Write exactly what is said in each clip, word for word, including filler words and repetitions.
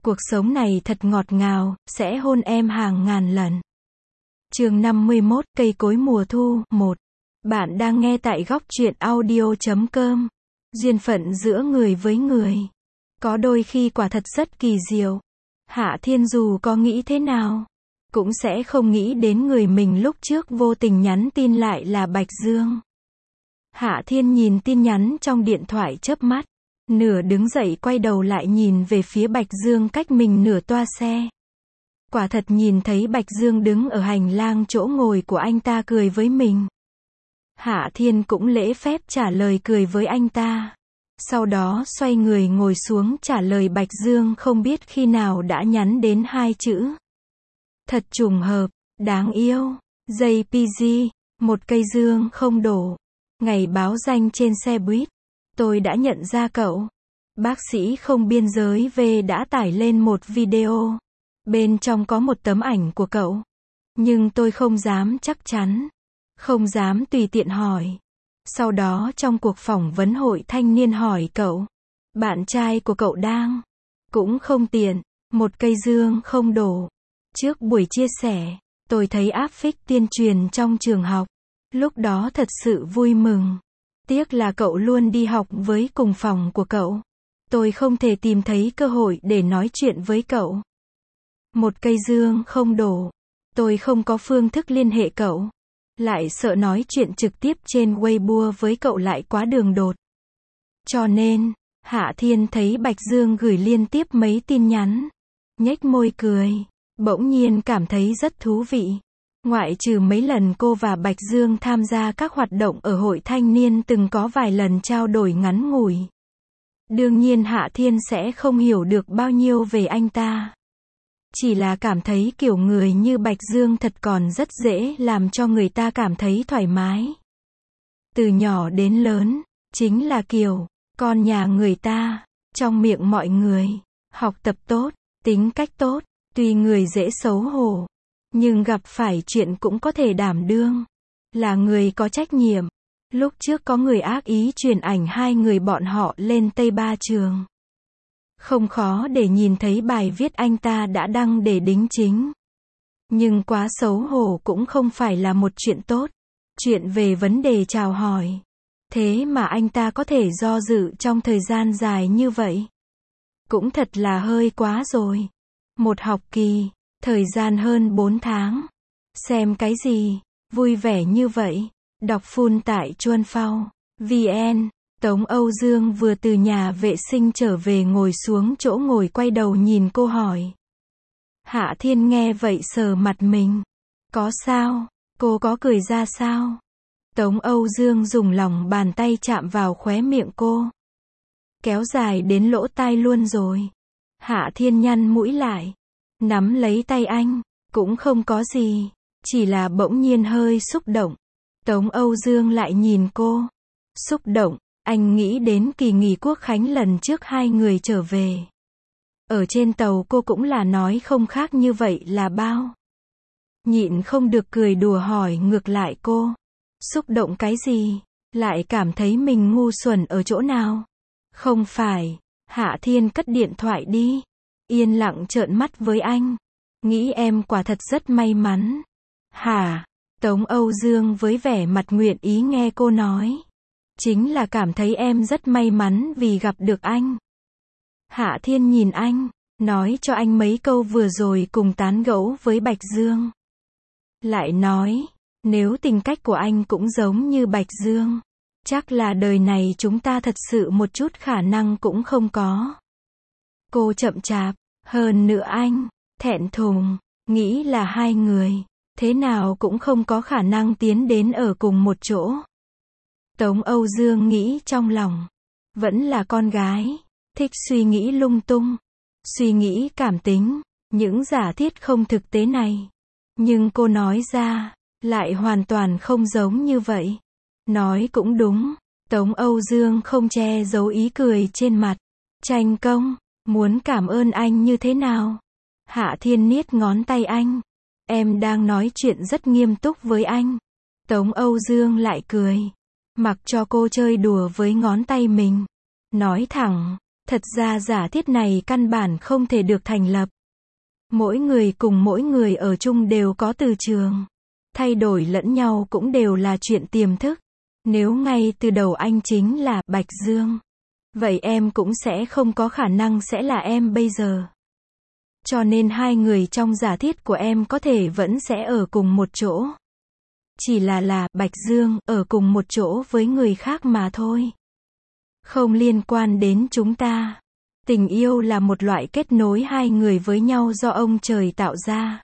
Cuộc sống này thật ngọt ngào, sẽ hôn em hàng ngàn lần. Chương năm mươi mốt, cây cối mùa thu, một. Bạn đang nghe tại góc truyện audio chấm com. Duyên phận giữa người với người. Có đôi khi quả thật rất kỳ diệu. Hạ Thiên dù có nghĩ thế nào, cũng sẽ không nghĩ đến người mình lúc trước vô tình nhắn tin lại là Bạch Dương. Hạ Thiên nhìn tin nhắn trong điện thoại chớp mắt. Nửa đứng dậy quay đầu lại nhìn về phía Bạch Dương cách mình nửa toa xe. Quả thật nhìn thấy Bạch Dương đứng ở hành lang chỗ ngồi của anh ta cười với mình. Hạ Thiên cũng lễ phép trả lời cười với anh ta. Sau đó xoay người ngồi xuống trả lời Bạch Dương không biết khi nào đã nhắn đến hai chữ. Thật trùng hợp, đáng yêu. gi pê giê, một cây dương không đổ. Ngày báo danh trên xe buýt. Tôi đã nhận ra cậu. Bác sĩ không biên giới về đã tải lên một video. Bên trong có một tấm ảnh của cậu. Nhưng tôi không dám chắc chắn. Không dám tùy tiện hỏi. Sau đó trong cuộc phỏng vấn hội thanh niên hỏi cậu. Bạn trai của cậu đang. Cũng không tiện. Một cây dương không đổ. Trước buổi chia sẻ, tôi thấy áp phích tuyên truyền trong trường học. Lúc đó thật sự vui mừng. Tiếc là cậu luôn đi học với cùng phòng của cậu. Tôi không thể tìm thấy cơ hội để nói chuyện với cậu. Một cây dương không đổ. Tôi không có phương thức liên hệ cậu. Lại sợ nói chuyện trực tiếp trên Weibo với cậu lại quá đường đột. Cho nên, Hạ Thiên thấy Bạch Dương gửi liên tiếp mấy tin nhắn. Nhếch môi cười. Bỗng nhiên cảm thấy rất thú vị. Ngoại trừ mấy lần cô và Bạch Dương tham gia các hoạt động ở hội thanh niên từng có vài lần trao đổi ngắn ngủi. Đương nhiên Hạ Thiên sẽ không hiểu được bao nhiêu về anh ta. Chỉ là cảm thấy kiểu người như Bạch Dương thật còn rất dễ làm cho người ta cảm thấy thoải mái. Từ nhỏ đến lớn, chính là kiểu, con nhà người ta, trong miệng mọi người, học tập tốt, tính cách tốt, tuy người dễ xấu hổ. Nhưng gặp phải chuyện cũng có thể đảm đương. Là người có trách nhiệm. Lúc trước có người ác ý truyền ảnh hai người bọn họ lên Tây Ba Trường. Không khó để nhìn thấy bài viết anh ta đã đăng để đính chính. Nhưng quá xấu hổ cũng không phải là một chuyện tốt. Chuyện về vấn đề chào hỏi. Thế mà anh ta có thể do dự trong thời gian dài như vậy. Cũng thật là hơi quá rồi. Một học kỳ. Thời gian hơn bốn tháng. Xem cái gì? Vui vẻ như vậy. Đọc full tại Chuan Phao. vn. Tống Âu Dương vừa từ nhà vệ sinh trở về ngồi xuống chỗ ngồi quay đầu nhìn cô hỏi. Hạ Thiên nghe vậy sờ mặt mình. Có sao? Cô có cười ra sao? Tống Âu Dương dùng lòng bàn tay chạm vào khóe miệng cô. Kéo dài đến lỗ tai luôn rồi. Hạ Thiên nhăn mũi lại. Nắm lấy tay anh, cũng không có gì, chỉ là bỗng nhiên hơi xúc động. Tống Âu Dương lại nhìn cô. Xúc động, anh nghĩ đến kỳ nghỉ quốc khánh lần trước hai người trở về. Ở trên tàu cô cũng là nói không khác như vậy là bao. Nhịn không được cười đùa hỏi ngược lại cô. Xúc động cái gì? Lại cảm thấy mình ngu xuẩn ở chỗ nào? Không phải, Hạ Thiên cất điện thoại đi. Yên lặng trợn mắt với anh. Nghĩ em quả thật rất may mắn. Hả? Tống Âu Dương với vẻ mặt nguyện ý nghe cô nói. Chính là cảm thấy em rất may mắn vì gặp được anh. Hạ Thiên nhìn anh, nói cho anh mấy câu vừa rồi cùng tán gẫu với Bạch Dương. Lại nói, nếu tính cách của anh cũng giống như Bạch Dương, chắc là đời này chúng ta thật sự một chút khả năng cũng không có. Cô chậm chạp, hơn nữa anh, thẹn thùng, nghĩ là hai người, thế nào cũng không có khả năng tiến đến ở cùng một chỗ. Tống Âu Dương nghĩ trong lòng, vẫn là con gái, thích suy nghĩ lung tung, suy nghĩ cảm tính, những giả thiết không thực tế này. Nhưng cô nói ra, lại hoàn toàn không giống như vậy. Nói cũng đúng, Tống Âu Dương không che giấu ý cười trên mặt. Tranh công. Muốn cảm ơn anh như thế nào? Hạ Thiên niết ngón tay anh. Em đang nói chuyện rất nghiêm túc với anh. Tống Âu Dương lại cười. Mặc cho cô chơi đùa với ngón tay mình. Nói thẳng, Thật ra giả thiết này căn bản không thể được thành lập. Mỗi người cùng mỗi người ở chung đều có từ trường. Thay đổi lẫn nhau cũng đều là chuyện tiềm thức. Nếu ngay từ đầu anh chính là Bạch Dương, vậy em cũng sẽ không có khả năng sẽ là em bây giờ. Cho nên hai người trong giả thiết của em có thể vẫn sẽ ở cùng một chỗ. Chỉ là là Bạch Dương ở cùng một chỗ với người khác mà thôi. Không liên quan đến chúng ta. Tình yêu là một loại kết nối hai người với nhau do ông trời tạo ra.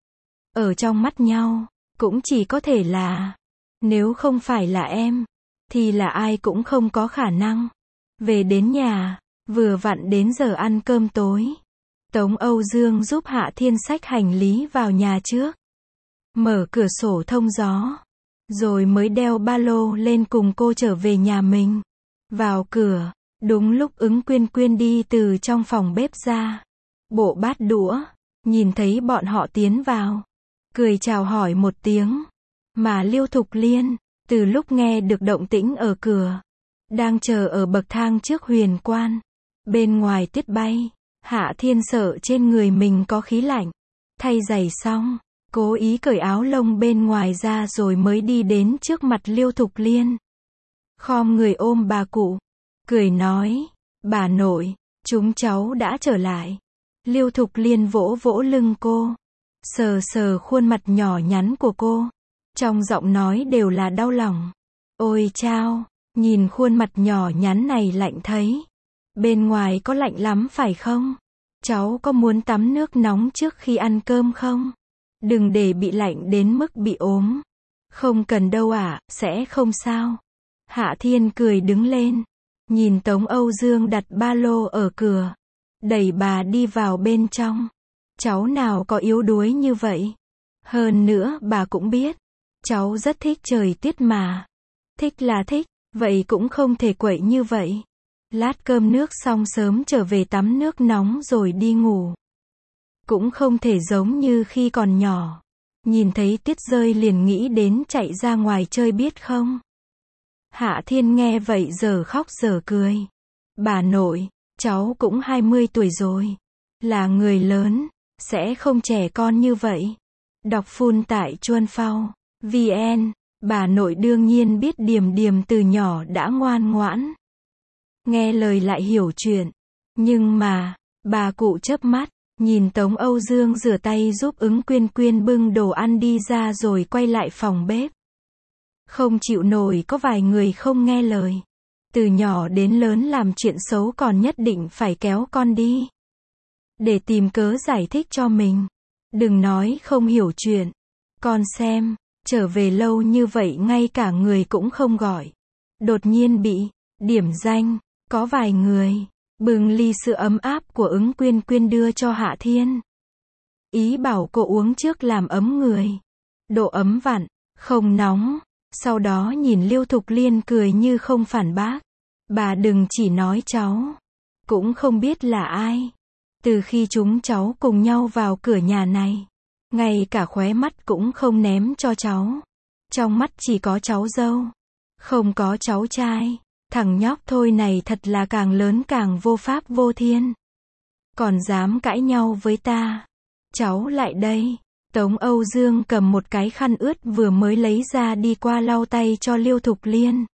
Ở trong mắt nhau, cũng chỉ có thể là, nếu không phải là em, thì là ai cũng không có khả năng. Về đến nhà, vừa vặn đến giờ ăn cơm tối. Tống Âu Dương giúp Hạ Thiên xách hành lý vào nhà trước. Mở cửa sổ thông gió. Rồi mới đeo ba lô lên cùng cô trở về nhà mình. Vào cửa, đúng lúc Ứng Quyên Quyên đi từ trong phòng bếp ra. Bộ bát đũa, nhìn thấy bọn họ tiến vào. Cười chào hỏi một tiếng. Mà Liêu Thục Liên, từ lúc nghe được động tĩnh ở cửa, đang chờ ở bậc thang trước huyền quan. Bên ngoài tuyết bay, Hạ Thiên sợ trên người mình có khí lạnh. Thay giày xong, cố ý cởi áo lông bên ngoài ra rồi mới đi đến trước mặt Liêu Thục Liên. Khom người ôm bà cụ, cười nói, bà nội, chúng cháu đã trở lại. Liêu Thục Liên vỗ vỗ lưng cô, sờ sờ khuôn mặt nhỏ nhắn của cô. Trong giọng nói đều là đau lòng. Ôi chao, nhìn khuôn mặt nhỏ nhắn này lạnh thấy. Bên ngoài có lạnh lắm phải không? Cháu có muốn tắm nước nóng trước khi ăn cơm không? Đừng để bị lạnh đến mức bị ốm. Không cần đâu ạ, sẽ không sao. Hạ Thiên cười đứng lên. Nhìn Tống Âu Dương đặt ba lô ở cửa. Đẩy bà đi vào bên trong. Cháu nào có yếu đuối như vậy? Hơn nữa bà cũng biết. Cháu rất thích trời tuyết mà. Thích là thích, vậy cũng không thể quậy như vậy. Lát cơm nước xong sớm trở về tắm nước nóng rồi đi ngủ. Cũng không thể giống như khi còn nhỏ. Nhìn thấy tuyết rơi liền nghĩ đến chạy ra ngoài chơi biết không? Hạ Thiên nghe vậy giờ khóc giờ cười. Bà nội, cháu cũng hai mươi tuổi rồi. Là người lớn, sẽ không trẻ con như vậy. Đọc phun tại Chuan Phao, vê en, bà nội đương nhiên biết Điềm Điềm từ nhỏ đã ngoan ngoãn. Nghe lời lại hiểu chuyện. Nhưng mà, bà cụ chớp mắt, nhìn Tống Âu Dương rửa tay giúp Ứng Quyên Quyên bưng đồ ăn đi ra rồi quay lại phòng bếp. Không chịu nổi có vài người không nghe lời. Từ nhỏ đến lớn làm chuyện xấu còn nhất định phải kéo con đi. Để tìm cớ giải thích cho mình. Đừng nói không hiểu chuyện. Con xem, trở về lâu như vậy ngay cả người cũng không gọi. Đột nhiên bị điểm danh. Có vài người bưng ly sữa ấm áp của Ứng Quyên Quyên đưa cho Hạ Thiên. Ý bảo cô uống trước làm ấm người. Độ ấm vặn, không nóng. Sau đó nhìn Liêu Thục Liên cười như không phản bác. Bà đừng chỉ nói cháu. Cũng không biết là ai. Từ khi chúng cháu cùng nhau vào cửa nhà này, ngay cả khóe mắt cũng không ném cho cháu. Trong mắt chỉ có cháu dâu. Không có cháu trai. Thằng nhóc thôi này thật là càng lớn càng vô pháp vô thiên. Còn dám cãi nhau với ta. Cháu lại đây. Tống Âu Dương cầm một cái khăn ướt vừa mới lấy ra đi qua lau tay cho Liêu Thục Liên.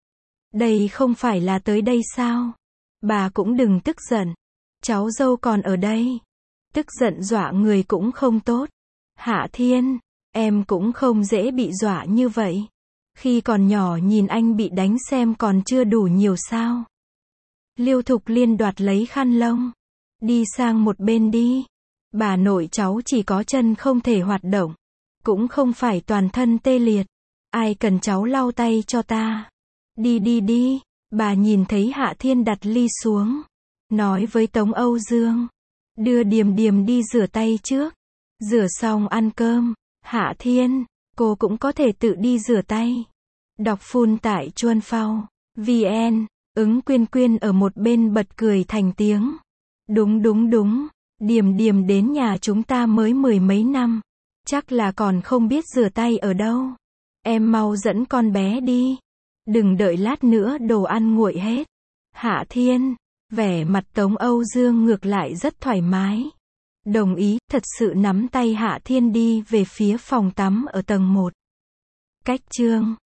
Đây không phải là tới đây sao? Bà cũng đừng tức giận. Cháu dâu còn ở đây. Tức giận dọa người cũng không tốt. Hạ Thiên, em cũng không dễ bị dọa như vậy. Khi còn nhỏ nhìn anh bị đánh xem còn chưa đủ nhiều sao? Liêu Thục Liên đoạt lấy khăn lông. Đi sang một bên đi. Bà nội cháu chỉ có chân không thể hoạt động. Cũng không phải toàn thân tê liệt. Ai cần cháu lau tay cho ta? Đi đi đi. Bà nhìn thấy Hạ Thiên đặt ly xuống. Nói với Tống Âu Dương. Đưa Điềm Điềm đi rửa tay trước. Rửa xong ăn cơm. Hạ Thiên, cô cũng có thể tự đi rửa tay. Đọc phun tại Chuan Phao, vê en, Ứng Quyên Quyên ở một bên bật cười thành tiếng. Đúng đúng đúng, Điềm Điềm đến nhà chúng ta mới mười mấy năm. Chắc là còn không biết rửa tay ở đâu. Em mau dẫn con bé đi. Đừng đợi lát nữa đồ ăn nguội hết. Hạ Thiên, Vẻ mặt Tống Âu Dương ngược lại rất thoải mái. Đồng ý, thật sự nắm tay Hạ Thiên đi về phía phòng tắm ở tầng một. Cách chương